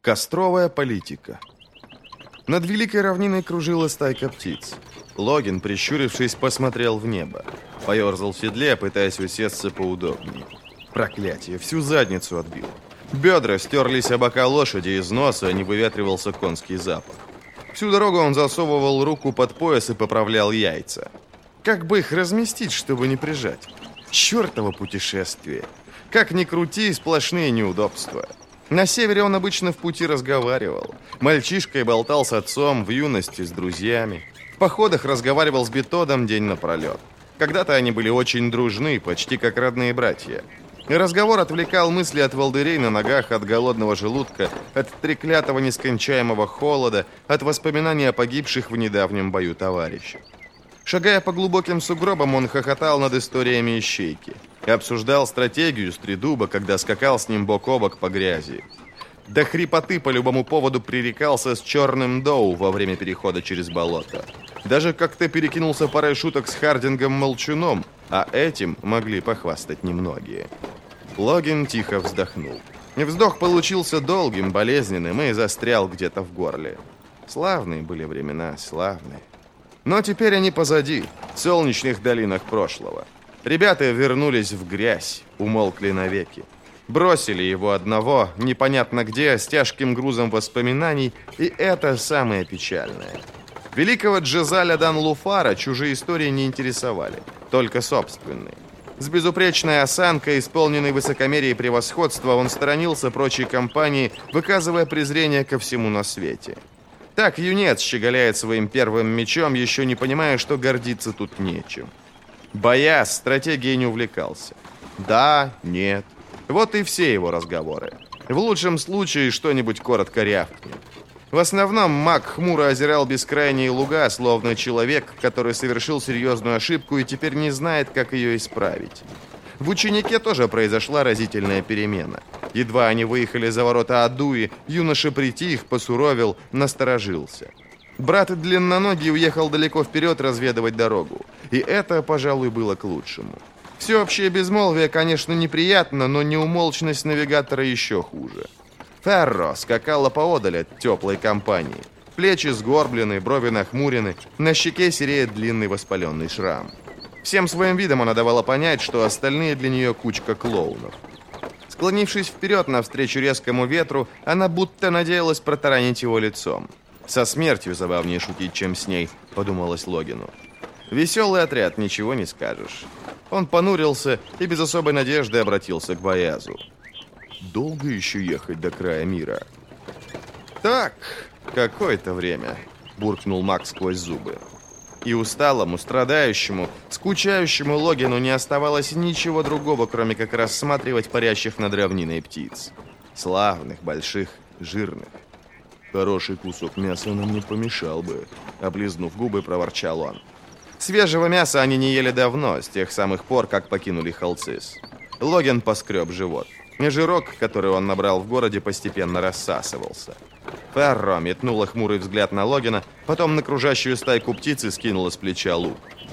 Костровая политика. Над великой равниной кружила стайка птиц. Логин, прищурившись, посмотрел в небо. Поерзал в седле, пытаясь усесться поудобнее. Проклятие, всю задницу отбил. Бедра стерлись о бока лошади, из носа не выветривался конский запах. Всю дорогу он засовывал руку под пояс и поправлял яйца. Как бы их разместить, чтобы не прижать? Чёртово путешествие. Как ни крути, сплошные неудобства. На севере он обычно в пути разговаривал. Мальчишкой болтал с отцом, в юности с друзьями. В походах разговаривал с Бетодом день напролет. Когда-то они были очень дружны, почти как родные братья. И разговор отвлекал мысли от волдырей на ногах, от голодного желудка, от треклятого нескончаемого холода, от воспоминаний о погибших в недавнем бою товарищах. Шагая по глубоким сугробам, он хохотал над историями ищейки и обсуждал стратегию Стридуба, когда скакал с ним бок о бок по грязи. До хрипоты по любому поводу пререкался с Черным Доу во время перехода через болото. Даже как-то перекинулся парой шуток с Хардингом Молчуном, а этим могли похвастать немногие. Логин тихо вздохнул. Вздох получился долгим, болезненным и застрял где-то в горле. Славные были времена, славные. Но теперь они позади, в солнечных долинах прошлого. Ребята вернулись в грязь, умолкли навеки. Бросили его одного, непонятно где, с тяжким грузом воспоминаний, и это самое печальное. Великого Джезаля Дан-Луфара чужие истории не интересовали, только собственные. С безупречной осанкой, исполненной высокомерия и превосходства, он сторонился прочей компании, выказывая презрение ко всему на свете. Так юнец щеголяет своим первым мечом, еще не понимая, что гордиться тут нечем. Бояз стратегией не увлекался. Да, нет. Вот и все его разговоры. В лучшем случае что-нибудь коротко рявкнет. В основном маг хмуро озирал бескрайние луга, словно человек, который совершил серьезную ошибку и теперь не знает, как ее исправить. В ученике тоже произошла разительная перемена. Едва они выехали за ворота Адуи, юноша притих, посуровил, насторожился. Брат длинноногий уехал далеко вперед разведывать дорогу. И это, пожалуй, было к лучшему. Всеобщее безмолвие, конечно, неприятно, но неумолчность навигатора еще хуже. Ферро скакала поодаль от теплой компании. Плечи сгорблены, брови нахмурены, на щеке сереет длинный воспаленный шрам. Всем своим видом она давала понять, что остальные для нее кучка клоунов. Склонившись вперед навстречу резкому ветру, она будто надеялась протаранить его лицом. «Со смертью забавнее шутить, чем с ней», — подумалось Логину. Веселый отряд, ничего не скажешь. Он понурился и без особой надежды обратился к Боязу. «Долго еще ехать до края мира?» «Так, какое-то время», — буркнул маг сквозь зубы. И усталому, страдающему, скучающему Логину не оставалось ничего другого, кроме как рассматривать парящих над равниной птиц. Славных, больших, жирных. «Хороший кусок мяса нам не помешал бы», — облизнув губы, проворчал он. Свежего мяса они не ели давно, с тех самых пор, как покинули Халцис. Логин поскреб живот. Жирок, который он набрал в городе, постепенно рассасывался. Ферро метнула хмурый взгляд на Логина, потом на кружащую стайку птиц и скинула с плеча лук.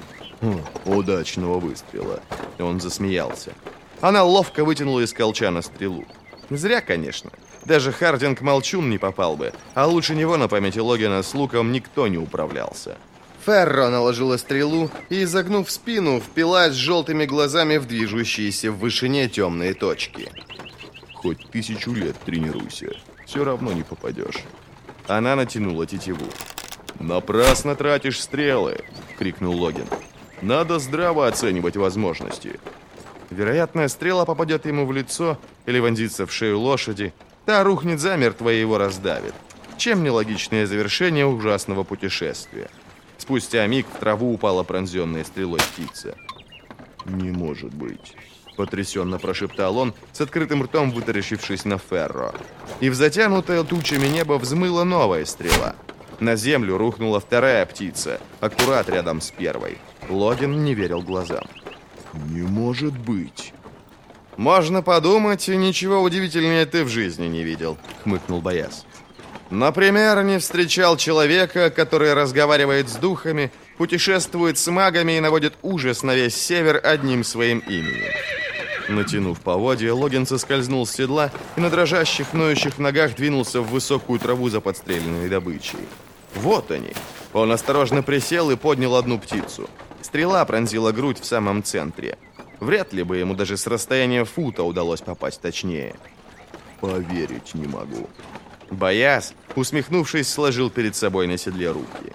«Удачного выстрела!» Он засмеялся. Она ловко вытянула из колчана стрелу. Зря, конечно. Даже Хардинг Молчун не попал бы, а лучше него на памяти Логина с луком никто не управлялся. Ферро наложила стрелу и, изогнув спину, впилась желтыми глазами в движущиеся в вышине темные точки. «Хоть 1000 лет тренируйся, все равно не попадешь». Она натянула тетиву. «Напрасно тратишь стрелы!» — крикнул Логин. «Надо здраво оценивать возможности». Вероятно, стрела попадет ему в лицо или вонзится в шею лошади. Та рухнет замертво и его раздавит. Чем нелогичное завершение ужасного путешествия? Спустя миг в траву упала пронзенная стрелой птица. «Не может быть», — потрясенно прошептал он, с открытым ртом вытаращившись на Ферро. И в затянутое тучами небо взмыла новая стрела. На землю рухнула вторая птица, аккурат рядом с первой. Логин не верил глазам. «Не может быть!» «Можно подумать, ничего удивительнее ты в жизни не видел», — хмыкнул Бояз. «Например, не встречал человека, который разговаривает с духами, путешествует с магами и наводит ужас на весь север одним своим именем». Натянув поводья, Логин соскользнул с седла и на дрожащих, ноющих ногах двинулся в высокую траву за подстреленной добычей. Вот они. Он осторожно присел и поднял одну птицу. Стрела пронзила грудь в самом центре. Вряд ли бы ему даже с расстояния фута удалось попасть точнее. «Поверить не могу». Бояз, усмехнувшись, сложил перед собой на седле руки.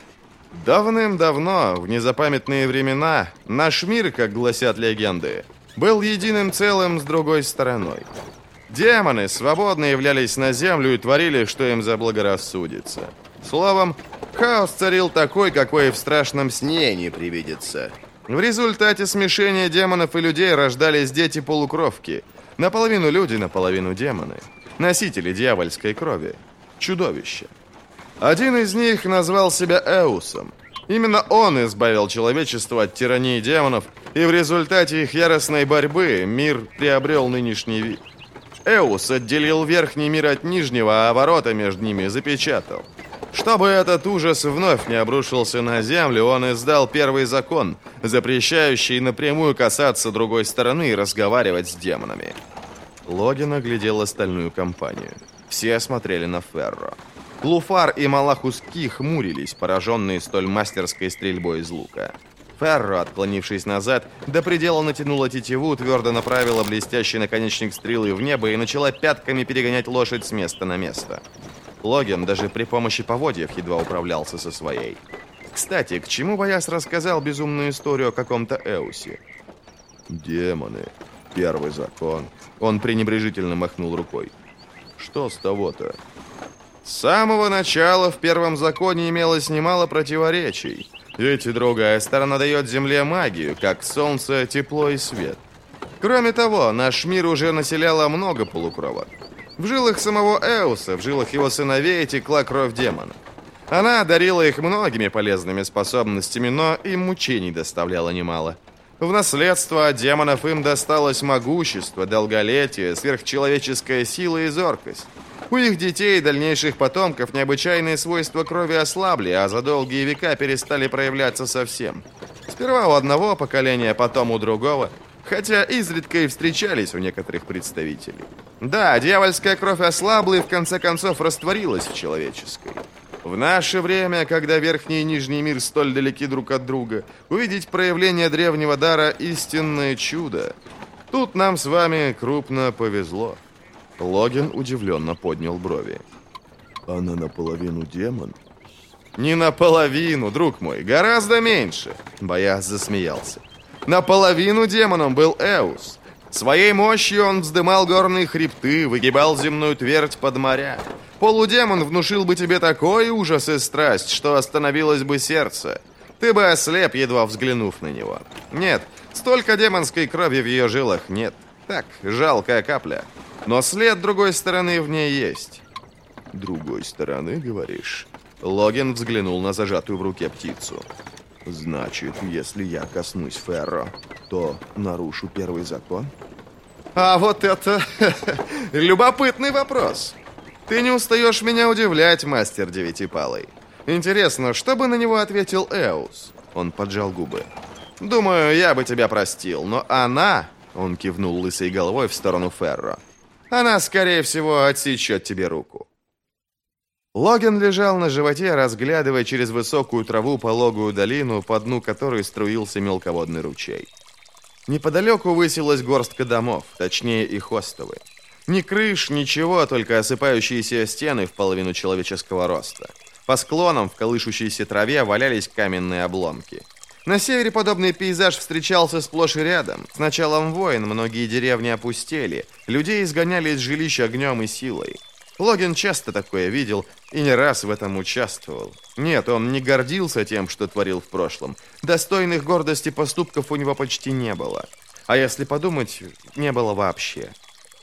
Давным-давно, в незапамятные времена, наш мир, как гласят легенды, был единым целым с другой стороной. Демоны свободно являлись на землю и творили, что им заблагорассудится. Словом, хаос царил такой, какой в страшном сне не привидится. В результате смешения демонов и людей рождались дети-полукровки. Наполовину люди, наполовину демоны. Носители дьявольской крови. Чудовища. Один из них назвал себя Эусом. Именно он избавил человечество от тирании демонов, и в результате их яростной борьбы мир приобрел нынешний вид. Эус отделил верхний мир от нижнего, а ворота между ними запечатал. Чтобы этот ужас вновь не обрушился на землю, он издал первый закон, запрещающий напрямую касаться другой стороны и разговаривать с демонами. Логин оглядел остальную компанию. Все смотрели на Ферро. Луфар и Малахус Ки хмурились, пораженные столь мастерской стрельбой из лука. Ферро, отклонившись назад, до предела натянула тетиву, твердо направила блестящий наконечник стрелы в небо и начала пятками перегонять лошадь с места на место. Логин даже при помощи поводьев едва управлялся со своей. Кстати, к чему Бояз рассказал безумную историю о каком-то Эусе? «Демоны. Первый закон». Он пренебрежительно махнул рукой. «Что с того-то?» С самого начала в первом законе имелось немало противоречий. Ведь другая сторона дает Земле магию, как солнце, тепло и свет. Кроме того, наш мир уже населяло много полукровок. В жилах самого Эуса, в жилах его сыновей текла кровь демона. Она одарила их многими полезными способностями, но им мучений доставляла немало. В наследство от демонов им досталось могущество, долголетие, сверхчеловеческая сила и зоркость. У их детей и дальнейших потомков необычайные свойства крови ослабли, а за долгие века перестали проявляться совсем. Сперва у одного поколения, потом у другого, хотя изредка и встречались у некоторых представителей. Да, дьявольская кровь ослабла и в конце концов растворилась в человеческой. В наше время, когда верхний и нижний мир столь далеки друг от друга, увидеть проявление древнего дара – истинное чудо. Тут нам с вами крупно повезло. Логин удивленно поднял брови. Она наполовину демон? Не наполовину, друг мой, гораздо меньше. Бояз засмеялся. Наполовину демоном был Эус. Своей мощью он вздымал горные хребты, выгибал земную твердь под моря. Полудемон внушил бы тебе такой ужас и страсть, что остановилось бы сердце. Ты бы ослеп, едва взглянув на него. Нет, столько демонской крови в ее жилах нет. Так, жалкая капля. Но след другой стороны в ней есть. Другой стороны, говоришь? Логин взглянул на зажатую в руке птицу. Значит, если я коснусь Ферро, то нарушу первый закон? А вот это любопытный вопрос. Ты не устаешь меня удивлять, мастер Девятипалый. Интересно, что бы на него ответил Эус? Он поджал губы. Думаю, я бы тебя простил, но она... Он кивнул лысой головой в сторону Ферро. Она, скорее всего, отсечет тебе руку. Логин лежал на животе, разглядывая через высокую траву пологую долину, по дну которой струился мелководный ручей. Неподалеку высилась горстка домов, точнее их остовы. Ни крыш, ничего, только осыпающиеся стены в половину человеческого роста. По склонам в колышущейся траве валялись каменные обломки. На севере подобный пейзаж встречался сплошь и рядом. С началом войн многие деревни опустели, людей изгоняли из жилищ огнем и силой. Логин часто такое видел и не раз в этом участвовал. Нет, он не гордился тем, что творил в прошлом. Достойных гордости поступков у него почти не было. А если подумать, не было вообще.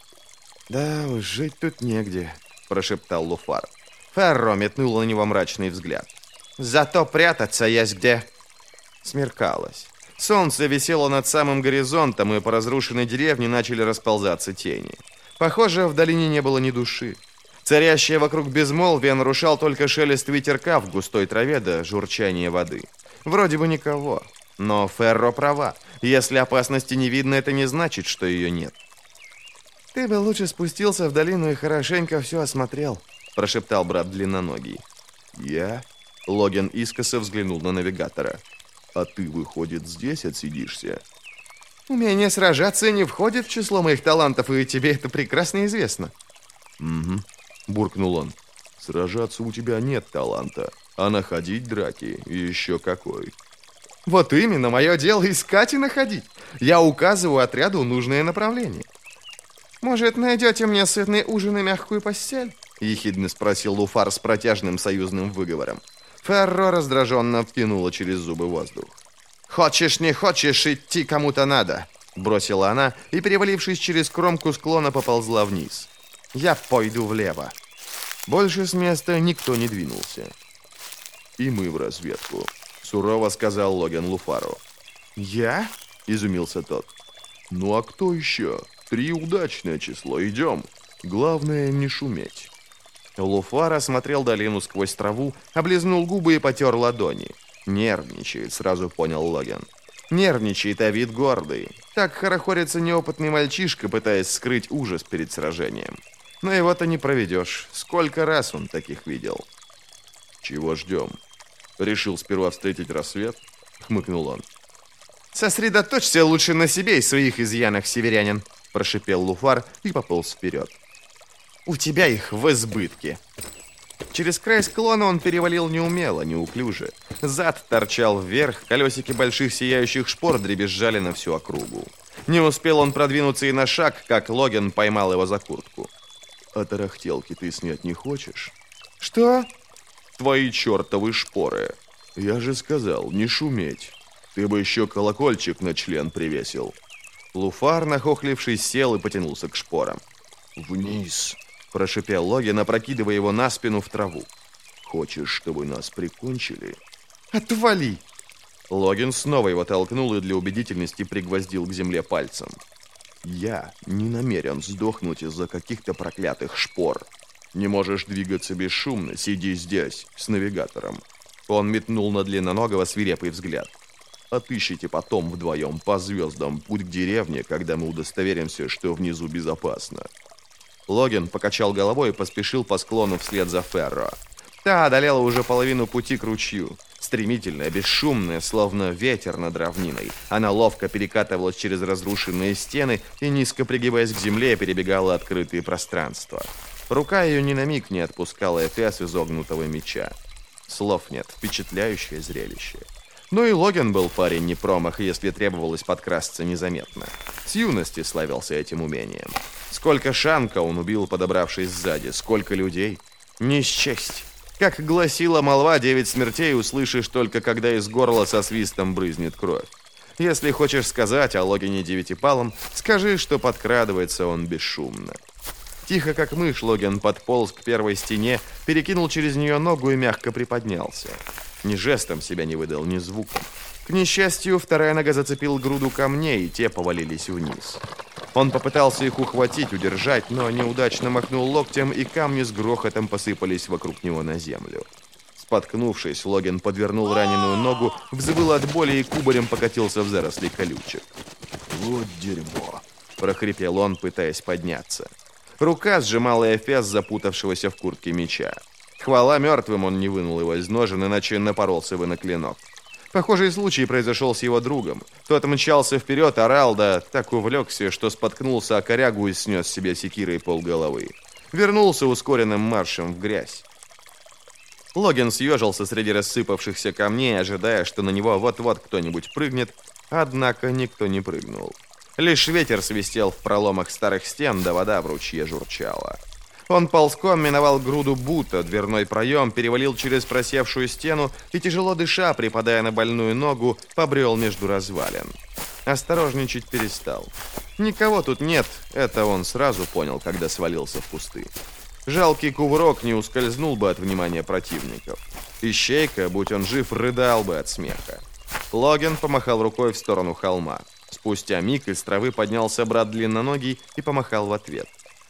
«Да уж, жить тут негде», – прошептал Луфар. Ферро метнул на него мрачный взгляд. «Зато прятаться есть где». Смеркалось. Солнце висело над самым горизонтом, и по разрушенной деревне начали расползаться тени. Похоже, в долине не было ни души. Царящее вокруг безмолвие нарушал только шелест ветерка в густой траве да журчание воды. Вроде бы никого. Но Ферро права. Если опасности не видно, это не значит, что ее нет. «Ты бы лучше спустился в долину и хорошенько все осмотрел», прошептал брат длинноногий. «Я?» Логин искоса взглянул на навигатора. «А ты, выходит, здесь отсидишься?» «Умение сражаться не входит в число моих талантов, и тебе это прекрасно известно». «Угу», буркнул он. «Сражаться у тебя нет таланта, а находить драки еще какой». «Вот именно, мое дело искать и находить. Я указываю отряду нужное направление». «Может, найдете мне сытный ужин и мягкую постель?» ехидно спросил Луфар с протяжным союзным выговором. Ферро раздраженно втянула через зубы воздух. «Хочешь, не хочешь, идти кому-то надо», бросила она и, перевалившись через кромку склона, поползла вниз. «Я пойду влево». Больше с места никто не двинулся. «И мы в разведку», сурово сказал Логин Луфару. «Я?» – изумился тот. «Ну а кто еще? 3 удачное число, идем. Главное не шуметь». Луфар осмотрел долину сквозь траву, облизнул губы и потер ладони. «Нервничает», – сразу понял Логин. «Нервничает, а вид гордый. Так хорохорится неопытный мальчишка, пытаясь скрыть ужас перед сражением. Но его-то не проведешь. Сколько раз он таких видел?» «Чего ждем? Решил сперва встретить рассвет?» — хмыкнул он. «Сосредоточься лучше на себе и своих изъянах, северянин», — прошипел Луфар и пополз вперед. «У тебя их в избытке». Через край склона он перевалил неумело, неуклюже. Зад торчал вверх, колесики больших сияющих шпор дребезжали на всю округу. Не успел он продвинуться и на шаг, как Логин поймал его за куртку. «А тарахтелки ты снять не хочешь?» «Что?» «Твои чертовы шпоры. Я же сказал, не шуметь. Ты бы еще колокольчик на член привесил». Луфар, нахохлившись, сел и потянулся к шпорам. «Вниз!» – прошипел Логин, опрокидывая его на спину в траву. «Хочешь, чтобы нас прикончили?» «Отвали!» Логин снова его толкнул и для убедительности пригвоздил к земле пальцем. «Я не намерен сдохнуть из-за каких-то проклятых шпор. Не можешь двигаться бесшумно, сиди здесь, с навигатором». Он метнул на длинноногого свирепый взгляд. «Отыщите потом вдвоем по звездам путь к деревне, когда мы удостоверимся, что внизу безопасно». Логин покачал головой и поспешил по склону вслед за Ферро. Та одолела уже половину пути к ручью. Стремительная, бесшумная, словно ветер над равниной. Она ловко перекатывалась через разрушенные стены и, низко пригибаясь к земле, перебегала открытые пространства. Рука ее ни на миг не отпускала эфес изогнутого меча. Слов нет, впечатляющее зрелище. Ну и Логин был парень не промах, если требовалось подкрасться незаметно. С юности славился этим умением. Сколько Шанка он убил, подобравшись сзади, сколько людей. Не счесть. Как гласила молва, 9 смертей услышишь только, когда из горла со свистом брызнет кровь. Если хочешь сказать о Логине Девятипалом, скажи, что подкрадывается он бесшумно. Тихо, как мышь, Логин подполз к первой стене, перекинул через нее ногу и мягко приподнялся. Ни жестом себя не выдал, ни звуком. К несчастью, вторая нога зацепила груду камней, и те повалились вниз. Он попытался их ухватить, удержать, но неудачно махнул локтем, и камни с грохотом посыпались вокруг него на землю. Споткнувшись, Логин подвернул раненую ногу, взвыл от боли и кубарем покатился в заросли колючек. «Вот дерьмо!» – прохрипел он, пытаясь подняться. Рука сжимала эфес запутавшегося в куртке меча. Хвала мертвым, он не вынул его из ножен, иначе напоролся бы на клинок. Похожий случай произошел с его другом. Тот мчался вперед, орал, да так увлекся, что споткнулся о корягу и снес себе секирой полголовы. Вернулся ускоренным маршем в грязь. Логин съежился среди рассыпавшихся камней, ожидая, что на него вот-вот кто-нибудь прыгнет, однако никто не прыгнул. Лишь ветер свистел в проломах старых стен, да вода в ручье журчала. Он ползком миновал груду бута, дверной проем, перевалил через просевшую стену и, тяжело дыша, припадая на больную ногу, побрел между развалин. Осторожничать перестал. Никого тут нет, это он сразу понял, когда свалился в кусты. Жалкий кувырок не ускользнул бы от внимания противников. Ищейка, будь он жив, рыдал бы от смеха. Логин помахал рукой в сторону холма. Спустя миг из травы поднялся брат длинноногий и помахал в ответ.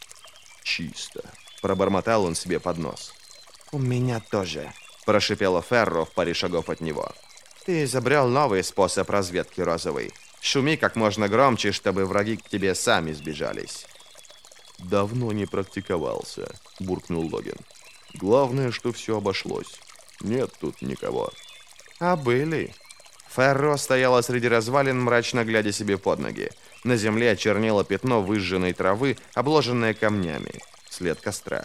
«Чисто», — пробормотал он себе под нос. «У меня тоже», — прошипела Ферро в паре шагов от него. «Ты изобрел новый способ разведки, Розовый. Шуми как можно громче, чтобы враги к тебе сами сбежались». «Давно не практиковался», — буркнул Логин. «Главное, что все обошлось. Нет тут никого». А были. Ферро стояла среди развалин, мрачно глядя себе под ноги. На земле чернело пятно выжженной травы, обложенное камнями. След костра.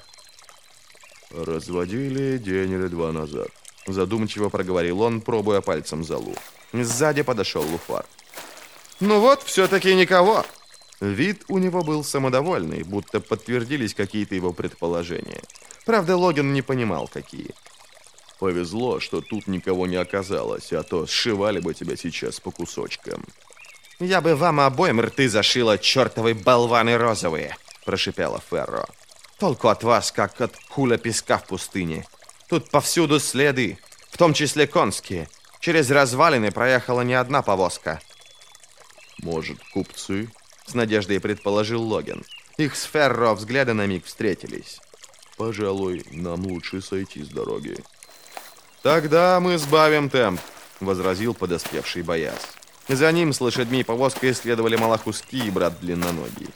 «Разводили день или два назад», — задумчиво проговорил он, пробуя пальцем золу. Сзади подошел Луфар. «Ну вот, все-таки никого!» Вид у него был самодовольный, будто подтвердились какие-то его предположения. Правда, Логин не понимал, какие. «Повезло, что тут никого не оказалось, а то сшивали бы тебя сейчас по кусочкам». «Я бы вам обоим рты зашила, чертовы болваны розовые!» — прошипела Ферро. «Толку от вас, как от куля песка в пустыне. Тут повсюду следы, в том числе конские. Через развалины проехала не одна повозка». «Может, купцы?» — с надеждой предположил Логин. Их с Ферро взгляды на миг встретились. «Пожалуй, нам лучше сойти с дороги». «Тогда мы сбавим темп», — возразил подоспевший Бояз. За ним с лошадьми и повозкой следовали Малахуски и брат Длинноногий.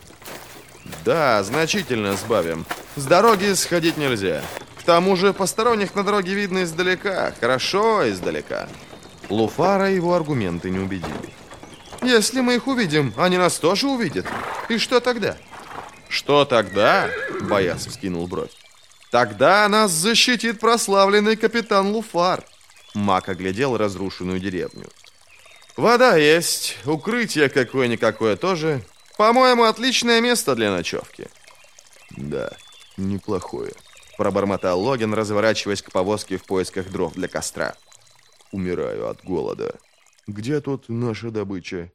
«Да, значительно сбавим. С дороги сходить нельзя. К тому же посторонних на дороге видно издалека, хорошо издалека». Луфара его аргументы не убедили. «Если мы их увидим, они нас тоже увидят. И что тогда?» «Что тогда?» — Бояз вскинул бровь. «Тогда нас защитит прославленный капитан Луфар». Мак оглядел разрушенную деревню. «Вода есть, укрытие какое-никакое тоже. По-моему, отличное место для ночевки». «Да, неплохое», — пробормотал Логин, разворачиваясь к повозке в поисках дров для костра. «Умираю от голода. Где тут наша добыча?»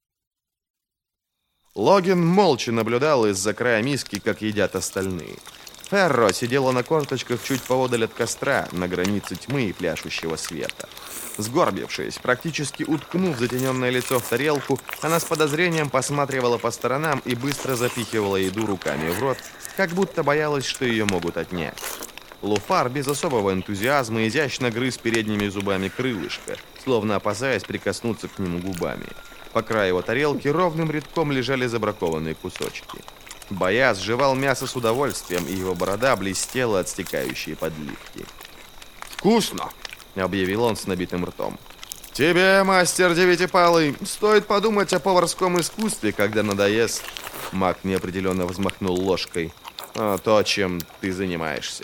Логин молча наблюдал из-за края миски, как едят остальные. Ферро сидела на корточках чуть поодаль от костра, на границе тьмы и пляшущего света. Сгорбившись, практически уткнув затененное лицо в тарелку, она с подозрением посматривала по сторонам и быстро запихивала еду руками в рот, как будто боялась, что ее могут отнять. Луфар без особого энтузиазма изящно грыз передними зубами крылышко, словно опасаясь прикоснуться к нему губами. По краю его тарелки ровным рядком лежали забракованные кусочки. Бояз жевал мясо с удовольствием, и его борода блестела от стекающей подливки. «Вкусно!» — объявил он с набитым ртом. «Тебе, мастер Девятипалый, стоит подумать о поварском искусстве, когда надоест». Маг неопределенно взмахнул ложкой. «То, чем ты занимаешься».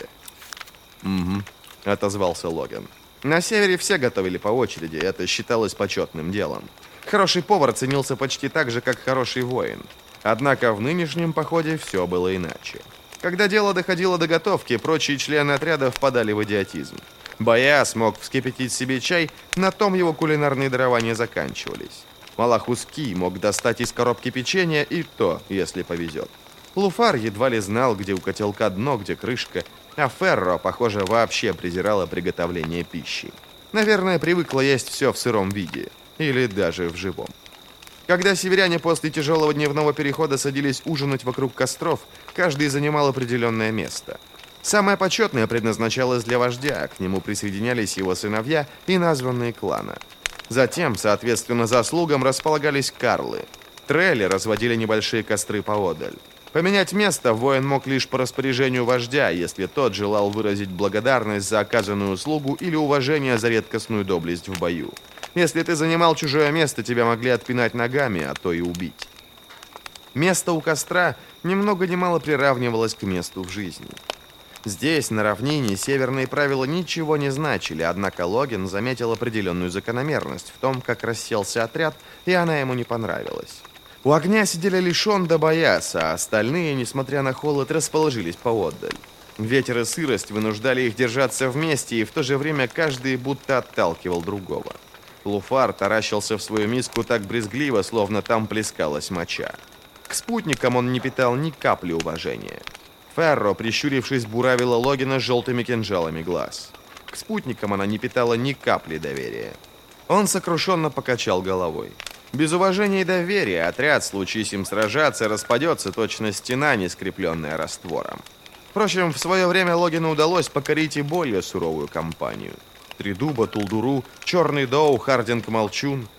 «Угу», — отозвался Логин. На севере все готовили по очереди, это считалось почетным делом. Хороший повар ценился почти так же, как хороший воин. Однако в нынешнем походе все было иначе. Когда дело доходило до готовки, прочие члены отряда впадали в идиотизм. Бояз мог вскипятить себе чай, на том его кулинарные дарования заканчивались. Малахуски мог достать из коробки печенье, и то, если повезет. Луфар едва ли знал, где у котелка дно, где крышка, а Ферро, похоже, вообще презирала приготовление пищи. Наверное, привыкла есть все в сыром виде, или даже в живом. Когда северяне после тяжелого дневного перехода садились ужинать вокруг костров, каждый занимал определенное место. Самое почетное предназначалось для вождя, к нему присоединялись его сыновья и названные клана. Затем, соответственно заслугам, располагались карлы. Трелли разводили небольшие костры поодаль. Поменять место воин мог лишь по распоряжению вождя, если тот желал выразить благодарность за оказанную услугу или уважение за редкостную доблесть в бою. Если ты занимал чужое место, тебя могли отпинать ногами, а то и убить. Место у костра ни много ни мало приравнивалось к месту в жизни. Здесь, на равнине, северные правила ничего не значили, однако Логин заметил определенную закономерность в том, как расселся отряд, и она ему не понравилась. У огня сидели лишь он да Бояз, а остальные, несмотря на холод, расположились поотдаль. Ветер и сырость вынуждали их держаться вместе, и в то же время каждый будто отталкивал другого. Луфар таращился в свою миску так брезгливо, словно там плескалась моча. К спутникам он не питал ни капли уважения. Ферро, прищурившись, буравила Логина желтыми кинжалами глаз. К спутникам она не питала ни капли доверия. Он сокрушенно покачал головой. Без уважения и доверия отряд, случись им сражаться, распадется точно стена, не скрепленная раствором. Впрочем, в свое время Логину удалось покорить и более суровую компанию. Тридуба, Тулдуру, Черный Доу, Хардинг Молчун.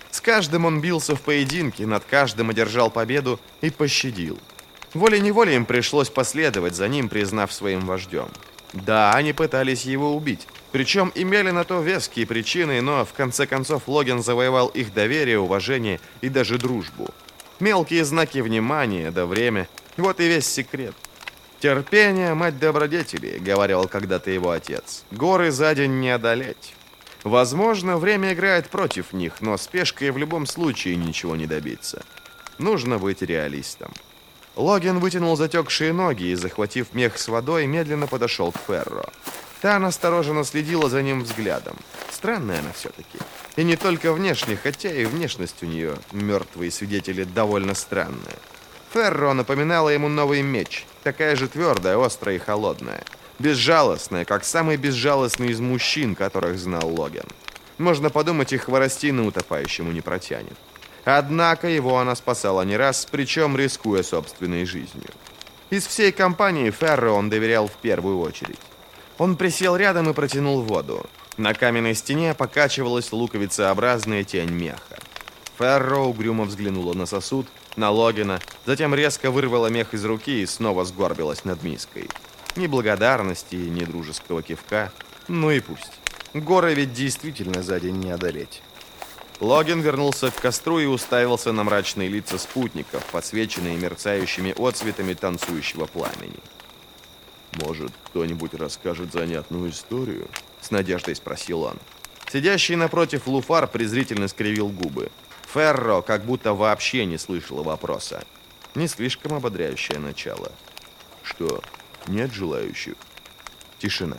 С каждым он бился в поединке, над каждым одержал победу и пощадил. Волей-неволей им пришлось последовать за ним, признав своим вождем. Да, они пытались его убить, причем имели на то веские причины, но в конце концов Логин завоевал их доверие, уважение и даже дружбу. Мелкие знаки внимания, да время – вот и весь секрет. «Терпение – мать добродетелей», – говорил когда-то его отец. «Горы за день не одолеть». Возможно, время играет против них, но спешкой в любом случае ничего не добиться. Нужно быть реалистом. Логин вытянул затекшие ноги и, захватив мех с водой, медленно подошел к Ферро. Та настороженно следила за ним взглядом. Странная она все-таки. И не только внешне, хотя и внешность у нее, мертвые свидетели, довольно странная. Ферро напоминала ему новый меч, такая же твердая, острая и холодная. Безжалостная, как самый безжалостный из мужчин, которых знал Логин. Можно подумать, и хворостины утопающему не протянет. Однако его она спасала не раз, причем рискуя собственной жизнью. Из всей компании Ферро он доверял в первую очередь. Он присел рядом и протянул воду. На каменной стене покачивалась луковицеобразная тень меха. Ферро угрюмо взглянула на сосуд, на Логина, затем резко вырвала мех из руки и снова сгорбилась над миской. Ни благодарности, ни дружеского кивка. Ну и пусть. Горы ведь действительно за день не одолеть. Логин вернулся к костру и уставился на мрачные лица спутников, подсвеченные мерцающими отцветами танцующего пламени. «Может, кто-нибудь расскажет занятную историю?» — с надеждой спросил он. Сидящий напротив Луфар презрительно скривил губы. Ферро как будто вообще не слышал вопроса. Не слишком ободряющее начало. «Что, нет желающих?» Тишина.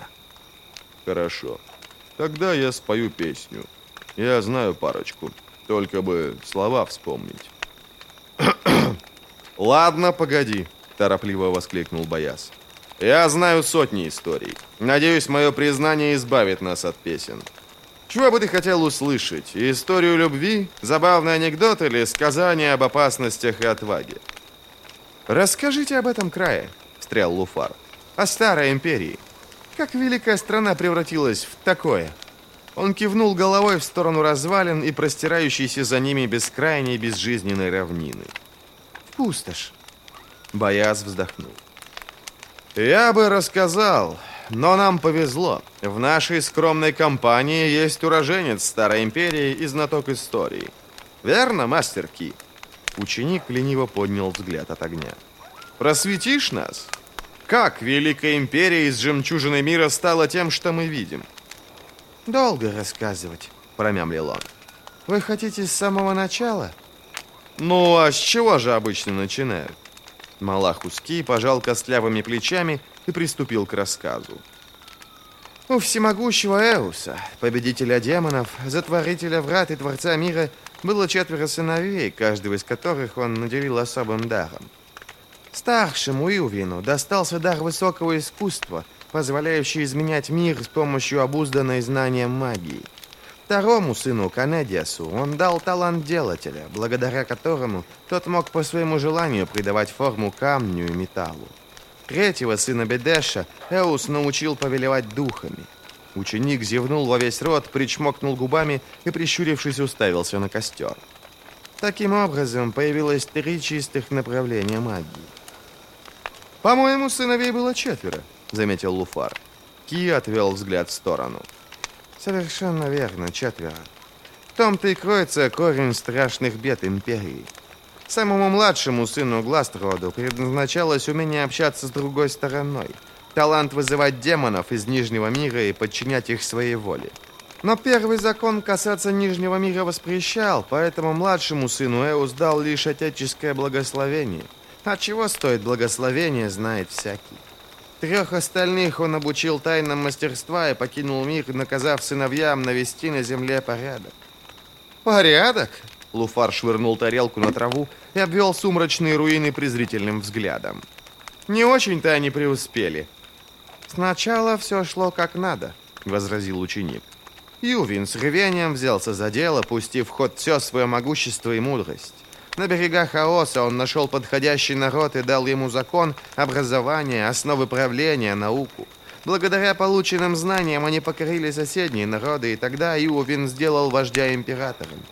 «Хорошо. Тогда я спою песню. Я знаю парочку. Только бы слова вспомнить». «Ладно, погоди», — торопливо воскликнул Бояз. «Я знаю сотни историй. Надеюсь, мое признание избавит нас от песен. Чего бы ты хотел услышать? Историю любви? Забавный анекдот или сказание об опасностях и отваге?» «Расскажите об этом крае», — встрял Луфар. «О старой империи. Как великая страна превратилась в такое?» Он кивнул головой в сторону развалин и простирающейся за ними бескрайней безжизненной равнины. «В пустошь». Бояз вздохнул. «Я бы рассказал, но нам повезло. В нашей скромной компании есть уроженец старой империи и знаток истории. Верно, мастер Ки?» Ученик лениво поднял взгляд от огня. «Просветишь нас? Как Великая Империя из жемчужины мира стала тем, что мы видим?» «Долго рассказывать», — промямлил он. «Вы хотите с самого начала?» «Ну, а с чего же обычно начинают?» Малахус Ки пожал костлявыми плечами и приступил к рассказу. У всемогущего Эуса, победителя демонов, затворителя врат и творца мира, было 4 сыновей, каждого из которых он наделил особым даром. Старшему Иувину достался дар высокого искусства, позволяющий изменять мир с помощью обузданной знанием магии. Второму сыну, Канедиасу, он дал талант делателя, благодаря которому тот мог по своему желанию придавать форму камню и металлу. Третьего сына Бедеша Эус научил повелевать духами. Ученик зевнул во весь рот, причмокнул губами и, прищурившись, уставился на костер. Таким образом, появилось 3 чистых направления магии. «По-моему, сыновей было 4», — заметил Луфар. Ки отвел взгляд в сторону. «Совершенно верно, 4. В том-то и кроется корень страшных бед Империи. Самому младшему сыну Гластроду предназначалось умение общаться с другой стороной, талант вызывать демонов из Нижнего мира и подчинять их своей воле. Но первый закон касаться Нижнего мира воспрещал, поэтому младшему сыну Эус дал лишь отеческое благословение. А чего стоит благословение, знает всякий. 3 остальных он обучил тайнам мастерства и покинул мир, наказав сыновьям навести на земле порядок. «Порядок?» Луфар швырнул тарелку на траву и обвел сумрачные руины презрительным взглядом. «Не очень-то они преуспели». «Сначала все шло как надо», — возразил ученик. Ювин с рвением взялся за дело, пустив в ход все свое могущество и мудрость. На берегах Хаоса он нашел подходящий народ и дал ему закон, образование, основы правления, науку. Благодаря полученным знаниям они покорили соседние народы, и тогда Ювин сделал вождя императором.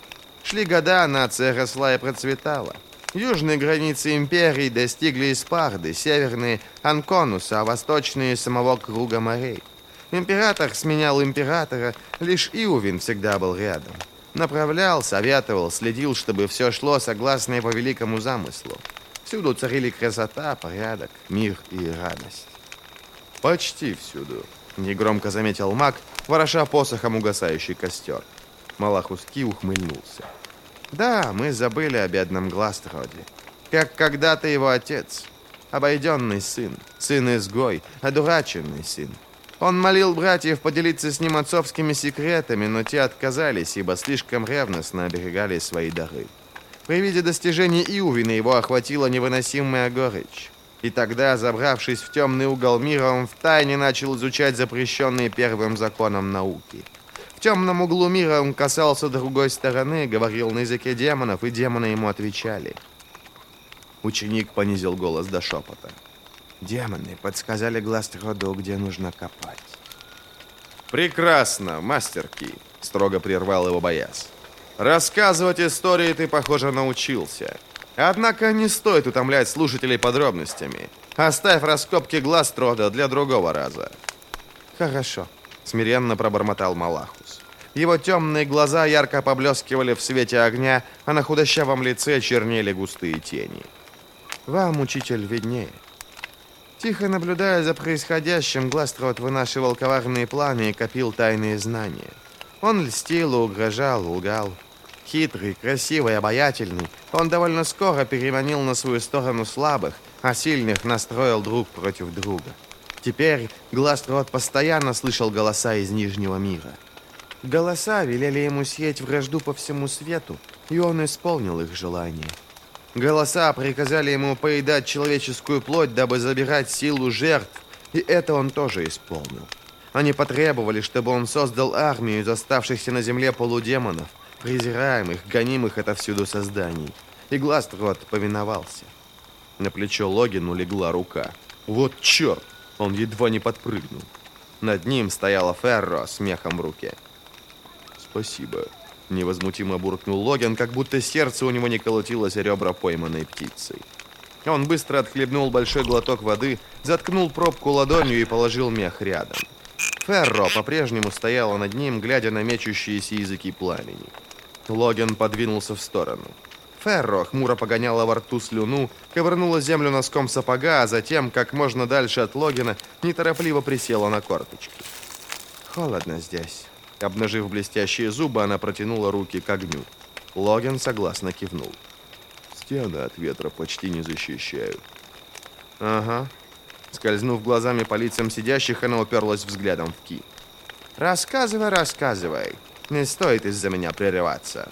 Шли года, нация росла и процветала. Южные границы империи достигли Испарды, северные – Анконуса, а восточные – самого круга морей. Император сменял императора, лишь Иувин всегда был рядом. Направлял, советовал, следил, чтобы все шло согласно его великому замыслу. Всюду царили красота, порядок, мир и радость. «Почти всюду», — негромко заметил маг, вороша посохом угасающий костер. Малахус Ки ухмыльнулся. «Да, мы забыли о бедном Гластроде. Как когда-то его отец. Обойденный сын, сын-изгой, одураченный сын. Он молил братьев поделиться с ним отцовскими секретами, но те отказались, ибо слишком ревностно оберегали свои дары. При виде достижений Иувина его охватила невыносимая горечь. И тогда, забравшись в темный угол мира, он втайне начал изучать запрещенные первым законом науки. В темном углу мира он касался другой стороны, говорил на языке демонов, и демоны ему отвечали. Ученик понизил голос до шепота. Демоны подсказали Гластроду, где нужно копать. «Прекрасно, мастер Ки», — строго прервал его Бояз. «Рассказывать истории ты, похоже, научился. Однако не стоит утомлять слушателей подробностями. Оставь раскопки Гластрода для другого раза». «Хорошо», — смиренно пробормотал Малахус. Его темные глаза ярко поблескивали в свете огня, а на худощавом лице чернели густые тени. «Вам, учитель, виднее». Тихо наблюдая за происходящим, Гластрод вынашивал коварные планы и копил тайные знания. Он льстил, угрожал, лгал. Хитрый, красивый, обаятельный, он довольно скоро переманил на свою сторону слабых, а сильных настроил друг против друга. Теперь Гластрод постоянно слышал голоса из Нижнего мира. Голоса велели ему сеять вражду по всему свету, и он исполнил их желание. Голоса приказали ему поедать человеческую плоть, дабы забирать силу жертв, и это он тоже исполнил. Они потребовали, чтобы он создал армию из оставшихся на земле полудемонов, презираемых, гонимых отовсюду созданий. И Гластрод повиновался. На плечо Логину легла рука. «Вот черт!» Он едва не подпрыгнул. Над ним стояла Ферро с мехом в руке. «Спасибо», — невозмутимо буркнул Логин, как будто сердце у него не колотилось ребра пойманной птицей. Он быстро отхлебнул большой глоток воды, заткнул пробку ладонью и положил мех рядом. Ферро по-прежнему стояла над ним, глядя на мечущиеся языки пламени. Логин подвинулся в сторону. Ферро хмуро погоняла во рту слюну, ковырнула землю носком сапога, а затем, как можно дальше от Логина, неторопливо присела на корточки. «Холодно здесь». Обнажив блестящие зубы, она протянула руки к огню. Логин согласно кивнул. «Стены от ветра почти не защищают». «Ага». Скользнув глазами по лицам сидящих, она уперлась взглядом в Ки. «Рассказывай, рассказывай. Не стоит из-за меня прерываться».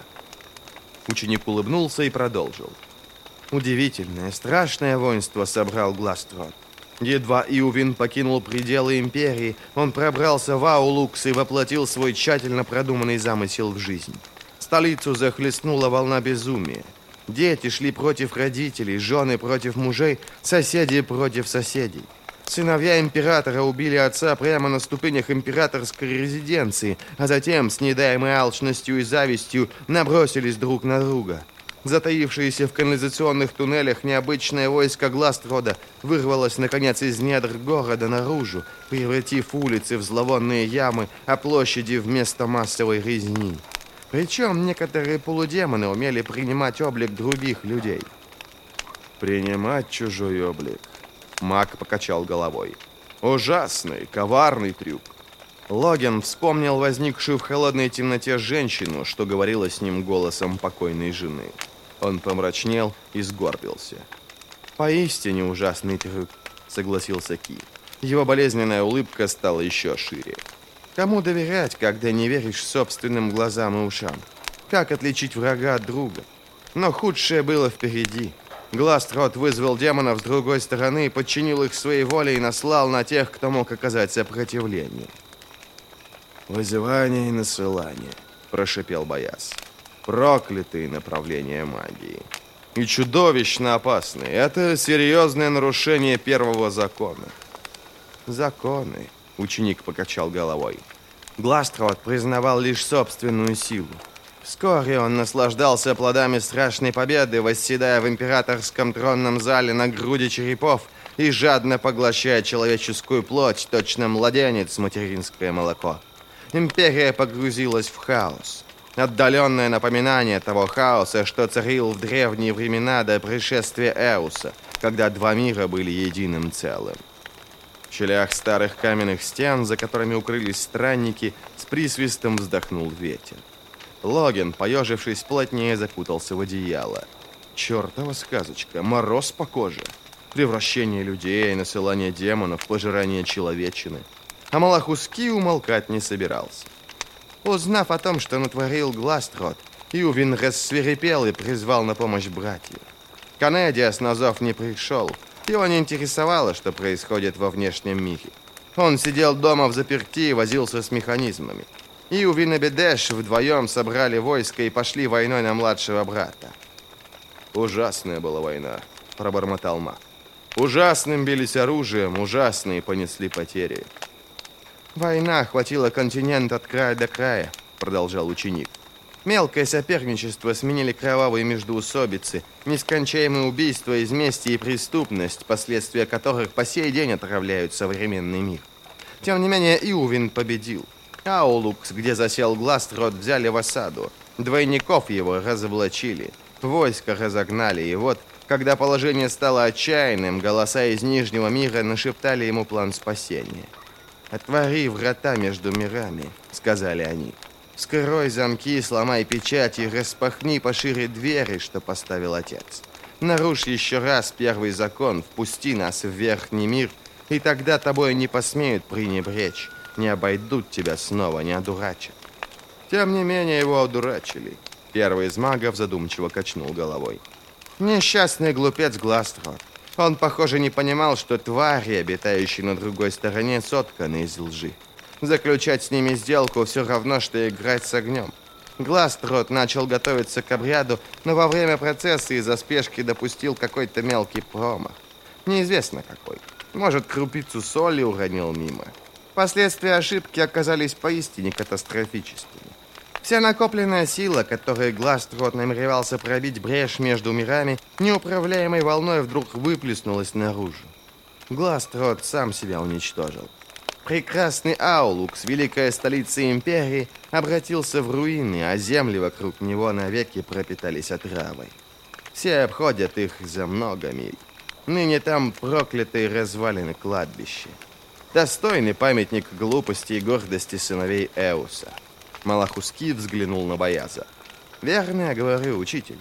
Ученик улыбнулся и продолжил. Удивительное, страшное воинство собрал Гластрод. Едва Иувин покинул пределы империи, он пробрался в Аулукс и воплотил свой тщательно продуманный замысел в жизнь. Столицу захлестнула волна безумия. Дети шли против родителей, жены против мужей, соседи против соседей. Сыновья императора убили отца прямо на ступенях императорской резиденции, а затем, с недаемой алчностью и завистью, набросились друг на друга. Затаившееся в канализационных туннелях необычное войско Гластрода вырвалось, наконец, из недр города наружу, превратив улицы в зловонные ямы, а площади в место массовой резни. Причем некоторые полудемоны умели принимать облик других людей. «Принимать чужой облик?» Маг покачал головой. «Ужасный, коварный трюк». Логин вспомнил возникшую в холодной темноте женщину, что говорила с ним голосом покойной жены. Он помрачнел и сгорбился. «Поистине ужасный трюк», — согласился Ки. Его болезненная улыбка стала еще шире. «Кому доверять, когда не веришь собственным глазам и ушам? Как отличить врага от друга? Но худшее было впереди. Гластрод вызвал демонов с другой стороны, подчинил их своей воле и наслал на тех, кто мог оказать сопротивление». «Вызывание и насылание», — прошипел Бояз. «Проклятые направления магии. И чудовищно опасные. Это серьезное нарушение первого закона». «Законы», — ученик покачал головой. Гластрод признавал лишь собственную силу. Вскоре он наслаждался плодами страшной победы, восседая в императорском тронном зале на груди черепов и жадно поглощая человеческую плоть, точно младенец материнское молоко. Империя погрузилась в хаос. Отдаленное напоминание того хаоса, что царил в древние времена до пришествия Эуса, когда два мира были единым целым. В щелях старых каменных стен, за которыми укрылись странники, с присвистом вздохнул ветер. Логин, поежившись, плотнее закутался в одеяло. Чертова сказочка, мороз по коже. Превращение людей, насылание демонов, пожирание человечины. А Малахуски умолкать не собирался. Узнав о том, что натворил Гластрод, Ювин рассвирепел и призвал на помощь братьев. Канедиас на зов не пришел. Его не интересовало, что происходит во внешнем мире. Он сидел дома взаперти и возился с механизмами. Ювин и Бедеш вдвоем собрали войско и пошли войной на младшего брата. «Ужасная была война», — пробормотал маг. «Ужасным бились оружием, ужасные понесли потери». «Война охватила континент от края до края», — продолжал ученик. «Мелкое соперничество сменили кровавые междоусобицы, нескончаемые убийства из мести и преступность, последствия которых по сей день отравляют современный мир. Тем не менее, Иувин победил. Аулукс, где засел Гластрод, взяли в осаду. Двойников его разоблачили. Войско разогнали, и вот, когда положение стало отчаянным, голоса из Нижнего мира нашептали ему план спасения. «Отвори врата между мирами», — сказали они. «Вскрой замки, сломай печати, распахни пошире двери, что поставил отец. Нарушь еще раз первый закон, впусти нас в верхний мир, и тогда тобой не посмеют пренебречь, не обойдут тебя снова, не одурачат». Тем не менее его одурачили. Первый из магов задумчиво качнул головой. Несчастный глупец Гластрод. Он, похоже, не понимал, что твари, обитающие на другой стороне, сотканы из лжи. Заключать с ними сделку все равно, что играть с огнем. Гластрод начал готовиться к обряду, но во время процесса из-за спешки допустил какой-то мелкий промах. Неизвестно какой. Может, крупицу соли уронил мимо. Последствия ошибки оказались поистине катастрофическими. Вся накопленная сила, которой Гластрод намеревался пробить брешь между мирами, неуправляемой волной вдруг выплеснулась наружу. Гластрод сам себя уничтожил. Прекрасный Аулукс, великая столица империи, обратился в руины, а земли вокруг него навеки пропитались отравой. Все обходят их за много миль. Ныне там проклятые развалины кладбища. Достойный памятник глупости и гордости сыновей Эуса. Малахуски взглянул на Бояза. «Верно я говорю, учитель?»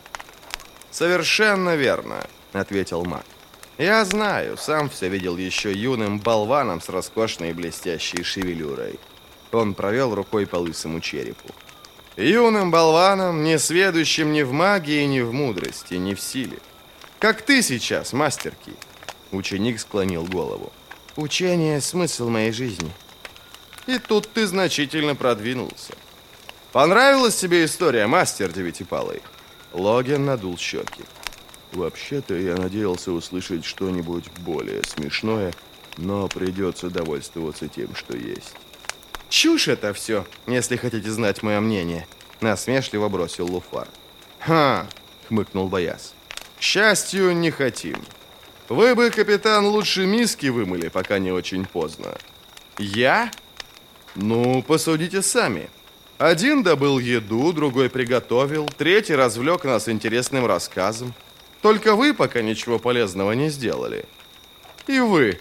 «Совершенно верно», — ответил маг. «Я знаю, сам все видел еще юным болваном с роскошной блестящей шевелюрой». Он провел рукой по лысому черепу. «Юным болваном, не сведущим ни в магии, ни в мудрости, ни в силе. Как ты сейчас, мастер Ки?» Ученик склонил голову. «Учение — смысл моей жизни». «И тут ты значительно продвинулся. Понравилась тебе история, мастер Девятипалый?» Логин надул щеки. «Вообще-то я надеялся услышать что-нибудь более смешное, но придется довольствоваться тем, что есть». «Чушь это все, если хотите знать мое мнение», — насмешливо бросил Луфар. «Ха!» — хмыкнул Бояз. «К счастью, не хотим. Вы бы, капитан, лучше миски вымыли, пока не очень поздно». «Я? Ну, посудите сами. Один добыл еду, другой приготовил, третий развлек нас интересным рассказом. Только вы пока ничего полезного не сделали. И вы.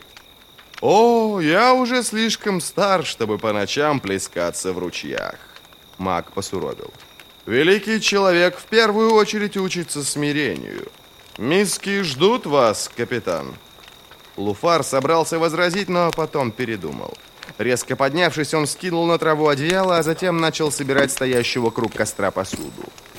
О, я уже слишком стар, чтобы по ночам плескаться в ручьях». Маг посуровил. «Великий человек в первую очередь учится смирению. Миски ждут вас, капитан». Луфар собрался возразить, но потом передумал. Резко поднявшись, он скинул на траву одеяло, а затем начал собирать стоящую вокруг костра посуду.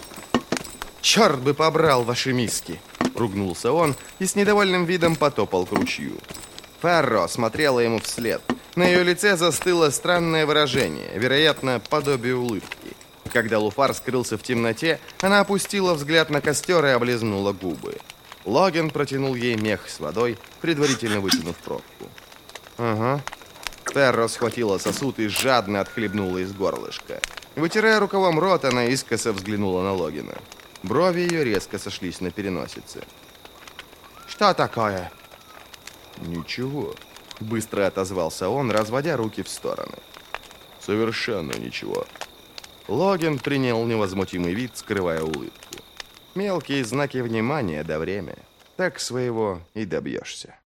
«Черт бы побрал ваши миски!» — ругнулся он и с недовольным видом потопал к ручью. Ферро смотрела ему вслед. На ее лице застыло странное выражение, вероятно, подобие улыбки. Когда Луфар скрылся в темноте, она опустила взгляд на костер и облизнула губы. Логин протянул ей мех с водой, предварительно вытянув пробку. «Ага». Ферро схватила сосуд и жадно отхлебнула из горлышка. Вытирая рукавом рот, она искоса взглянула на Логина. Брови ее резко сошлись на переносице. «Что такое?» «Ничего», — быстро отозвался он, разводя руки в стороны. «Совершенно ничего». Логин принял невозмутимый вид, скрывая улыбку. Мелкие знаки внимания да время. Так своего и добьешься.